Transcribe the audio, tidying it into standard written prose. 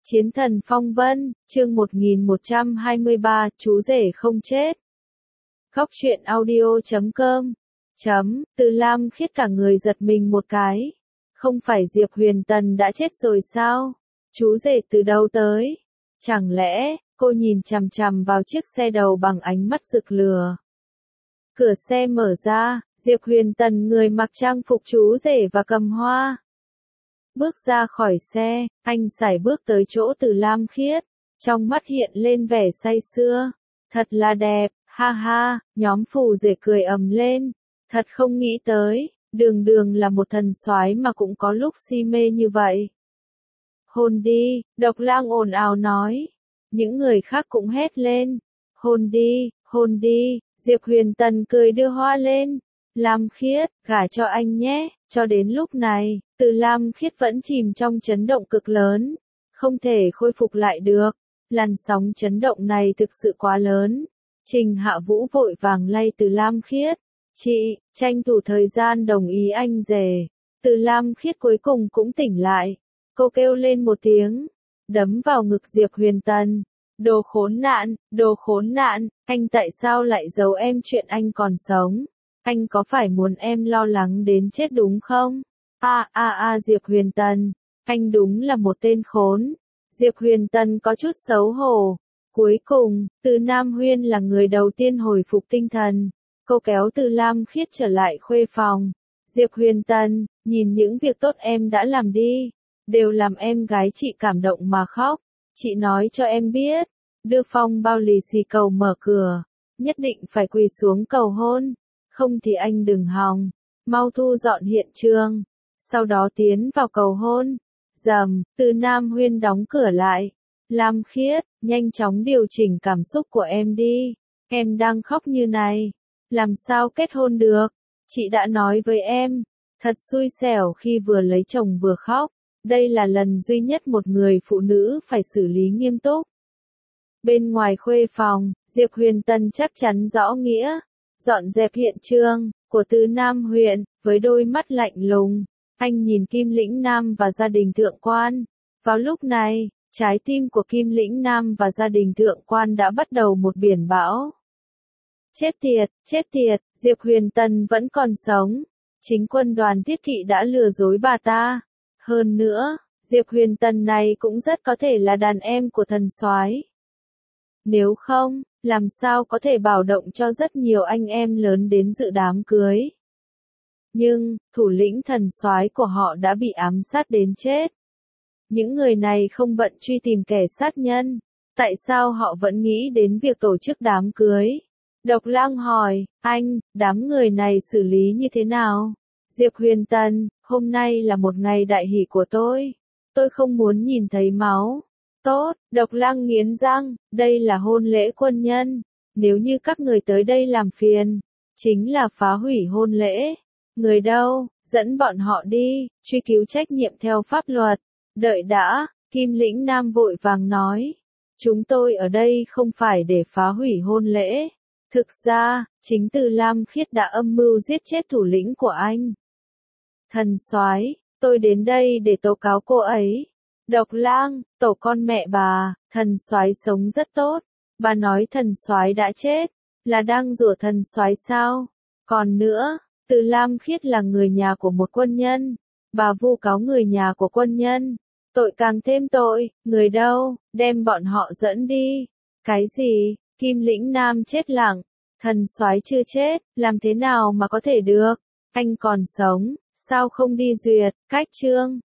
Chiến thần phong vân, chương 1123, chú rể không chết. Khóc chuyện audio.com. Từ Lam Khiết cả người giật mình một cái. Không phải Diệp Huyền Tần đã chết rồi sao? Chú rể từ đâu tới? Chẳng lẽ, cô nhìn chằm chằm vào chiếc xe đầu bằng ánh mắt rực lửa. Cửa xe mở ra, Diệp Huyền Tần người mặc trang phục chú rể và cầm hoa. Bước ra khỏi xe, anh sải bước tới chỗ Từ Lam Khiết, trong mắt hiện lên vẻ say sưa. Thật là đẹp, ha ha, nhóm phù rể cười ầm lên. Thật không nghĩ tới, đường đường là một thần soái mà cũng có lúc si mê như vậy. Hôn đi, Độc Lang ồn ào nói. Những người khác cũng hét lên. Hôn đi, Diệp Huyền Tần cười đưa hoa lên. Lam Khiết, gả cho anh nhé. Cho đến lúc này, Từ Lam Khiết vẫn chìm trong chấn động cực lớn, không thể khôi phục lại được. Làn sóng chấn động này thực sự quá lớn. Trình Hạ Vũ vội vàng lay Từ Lam Khiết. Chị, tranh thủ thời gian đồng ý anh rể. Từ Lam Khiết cuối cùng cũng tỉnh lại. Cô kêu lên một tiếng, đấm vào ngực Diệp Huyền Tần. Đồ khốn nạn, anh tại sao lại giấu em chuyện anh còn sống? Anh có phải muốn em lo lắng đến chết đúng không? Diệp Huyền Tần, anh đúng là một tên khốn. Diệp Huyền Tần có chút xấu hổ. Cuối cùng, Từ Nam Huyên là người đầu tiên hồi phục tinh thần. Cô kéo Từ Lam Khiết trở lại khuê phòng. Diệp Huyền Tần, nhìn những việc tốt em đã làm đi, đều làm em gái chị cảm động mà khóc. Chị nói cho em biết, đưa phong bao lì xì cầu mở cửa, nhất định phải quỳ xuống cầu hôn. Không thì anh đừng hòng, mau thu dọn hiện trường, sau đó tiến vào cầu hôn. Rầm, Từ Nam Huyên đóng cửa lại. Lam Khiết, nhanh chóng điều chỉnh cảm xúc của em đi. Em đang khóc như này, làm sao kết hôn được? Chị đã nói với em, thật xui xẻo khi vừa lấy chồng vừa khóc. Đây là lần duy nhất một người phụ nữ phải xử lý nghiêm túc. Bên ngoài khuê phòng, Diệp Huyền Tần chắc chắn rõ nghĩa. Dọn dẹp hiện trường của Từ Nam huyện, với đôi mắt lạnh lùng, anh nhìn Kim Lĩnh Nam và gia đình thượng quan. Vào lúc này, trái tim của Kim Lĩnh Nam và gia đình thượng quan đã bắt đầu một biển bão. Chết tiệt, Diệp Huyền Tần vẫn còn sống. Chính quân Đoàn Tiết Kỵ đã lừa dối bà ta. Hơn nữa, Diệp Huyền Tần này cũng rất có thể là đàn em của thần soái. Nếu không, làm sao có thể bảo động cho rất nhiều anh em lớn đến dự đám cưới. Nhưng, thủ lĩnh thần soái của họ đã bị ám sát đến chết. Những người này không bận truy tìm kẻ sát nhân. Tại sao họ vẫn nghĩ đến việc tổ chức đám cưới? Độc Lang hỏi, anh, đám người này xử lý như thế nào? Diệp Huyền Tần, hôm nay là một ngày đại hỷ của tôi. Tôi không muốn nhìn thấy máu. Tốt, Độc Lang nghiến răng, đây là hôn lễ quân nhân. Nếu như các người tới đây làm phiền, chính là phá hủy hôn lễ. Người đâu, dẫn bọn họ đi, truy cứu trách nhiệm theo pháp luật. Đợi đã, Kim Lĩnh Nam vội vàng nói. Chúng tôi ở đây không phải để phá hủy hôn lễ. Thực ra, chính Từ Lam Khiết đã âm mưu giết chết thủ lĩnh của anh. Thần soái, tôi đến đây để tố cáo cô ấy. Độc Lang, tổ con mẹ bà, thần soái sống rất tốt. Bà nói thần soái đã chết, là đang rủa thần soái sao? Còn nữa, Từ Lam Khiết là người nhà của một quân nhân. Bà vu cáo người nhà của quân nhân. Tội càng thêm tội, người đâu, đem bọn họ dẫn đi. Cái gì? Kim Lĩnh Nam chết lặng. Thần soái chưa chết, làm thế nào mà có thể được? Anh còn sống, sao không đi duyệt, cách chương.